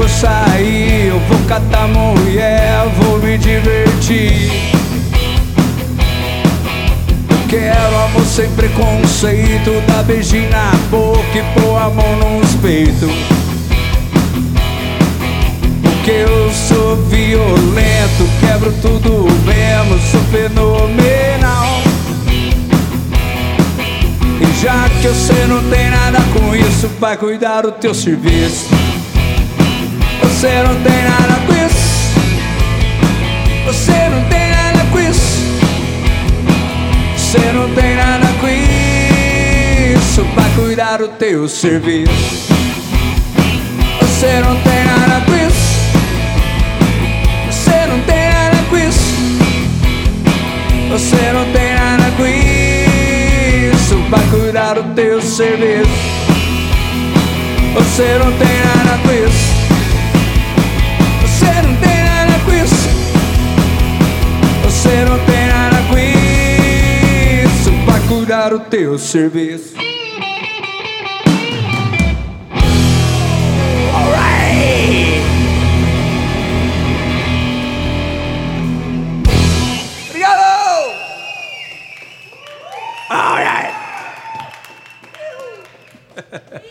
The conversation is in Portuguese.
vou sair, eu vou catar mulher, vou me divertir. Eu quero amor sem preconceito, dar beijinho na boca e pôr a mão nos peitos. Porque eu sou violento, quebro tudo mesmo, sou fenomenal. E já que você não tem nada com isso, vai cuidar do teu serviço. Você não tem nada com isso. Você não tem nada com isso. Você não tem nada com isso. Vai cuidar do teu serviço. Você não tem nada com isso. Você não tem nada com isso. Você não tem nada com isso. Vai cuidar do teu serviço. Você não tem nada com isso. Você não tem nada com isso. Você não tem nada com isso. Vai cuidar do teu serviço. Alright. Obrigado. Alright.